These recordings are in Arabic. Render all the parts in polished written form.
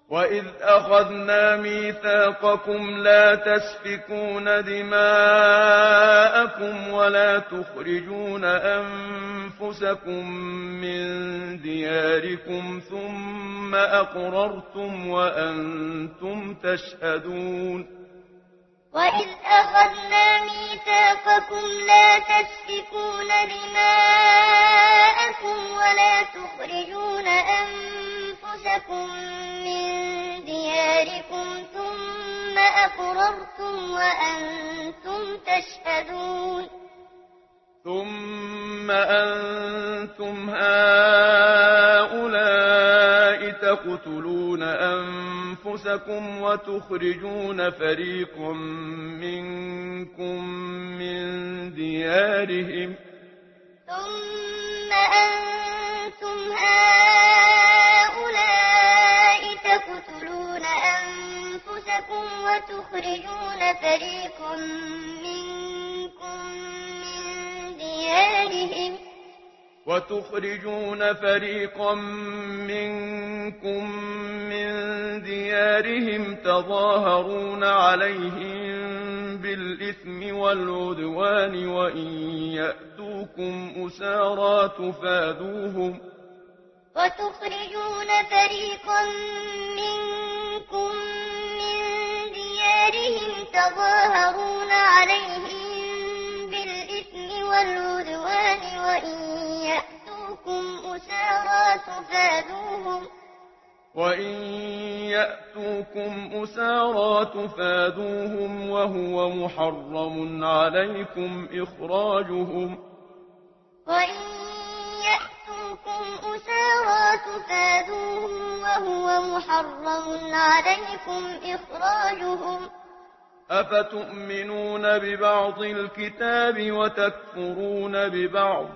وَإِذْ أَخَذْنَا مِيثَاقَكُمْ لَا تَسْفِكُونَ دِمَاءَكُمْ وَلَا تُخْرِجُونَ أَنفُسَكُم مِّن دِيَارِكُمْ ثُمَّ أَقْرَرْتُمْ وَأَنتُمْ تَشْهَدُونَ وَإِذْ أَخَذْنَا مِيثَاقَكُمْ لَا تَسْفِكُونَ دِمَاءَكُمْ وَلَا تُخْرِجُونَ أَنفُسَكُم مِّن دِيَارِكُمْ ثُمَّ أَقْرَرْتُمْ وَأَنتُمْ تَشْهَدُونَ ثُمَّ أَنتُمْ هَٰؤُلَاءِ تَقْتُلُونَ أَنفُسَكُمْ وَتُخْرِجُونَ فَرِيقًا مِّنكُم مِّن دِيَارِهِمْ تَظَاهَرُونَ عَلَيْهِم بِالْإِثْمِ وَالْعُدْوَانِ وَإِن يَأْتُوكُمْ أُسَارَىٰ تُفَادُوهُمْ وَهُوَ مُحَرَّمٌ عَلَيْكُمْ إِخْرَاجُهُمْ أَفَتُؤْمِنُونَ بِبَعْضِ الْكِتَابِ وَتَكْفُرُونَ بِبَعْضٍ ۚ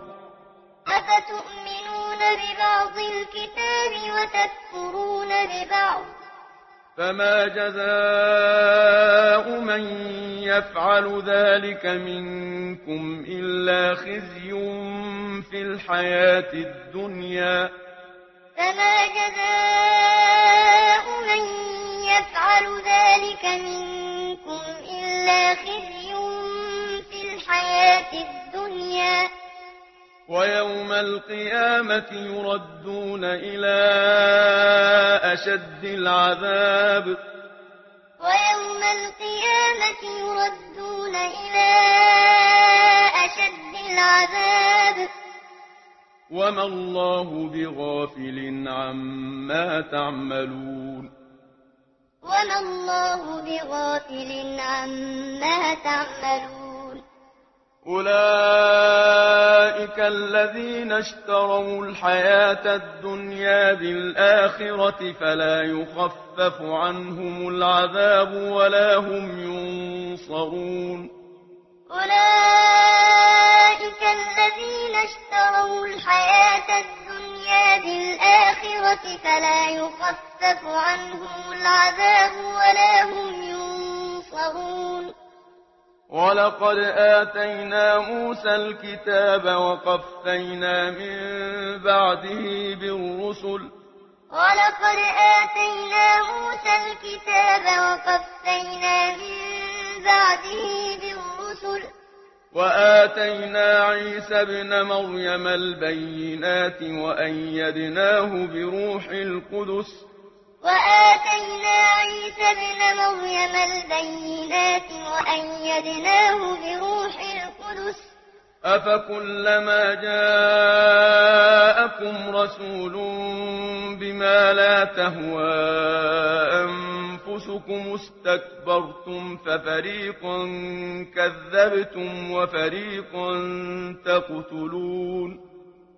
فَمَا جَزَاءُ مَن يَفْعَلُ ذَٰلِكَ مِنكُمْ إِلَّا خِزْيٌ فِي الْحَيَاةِ الدُّنْيَا ۖ وَيَوْمَ الْقِيَامَةِ يُرَدُّونَ إِلَىٰ أَشَدِّ الْعَذَابِ ۗ وَمَا اللَّهُ بِغَافِلٍ عَمَّا تَعْمَلُونَ أُولَٰئِكَ الَّذِينَ اشْتَرَوُا الْحَيَاةَ الدُّنْيَا بِالْآخِرَةِ فَلَا يُخَفَّفُ عَنْهُمُ الْعَذَابُ وَلَا هُمْ يُنصَرُونَ وَلَقَدْ آتَيْنَا مُوسَى الْكِتَابَ وَقَفَّيْنَا مِن بَعْدِهِ بِالرُّسُلِ ۖ وَآتَيْنَا عِيسَى ابْنَ مَرْيَمَ الْبَيِّنَاتِ وَأَيَّدْنَاهُ بِرُوحِ الْقُدُسِ ۗ أَفَكُلَّمَا جَاءَكُمْ رَسُولٌ بِمَا لَا تَهْوَىٰ أَنفُسُكُمُ اسْتَكْبَرْتُمْ فَفَرِيقًا كَذَّبْتُمْ وَفَرِيقًا تَقْتُلُونَ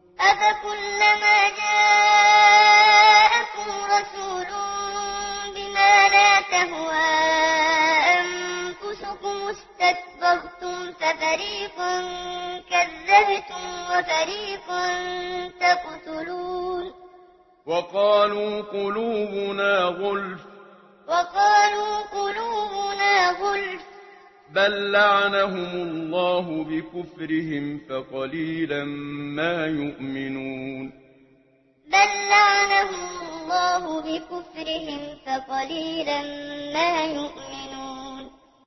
وَقَالُوا قُلُوبُنَا غُلْفٌ ۚ بَل لَّعَنَهُمُ اللَّهُ بِكُفْرِهِمْ فَقَلِيلًا مَّا يُؤْمِنُونَ بل لعنهم الله بكفرهم فقليلا ما يؤمنون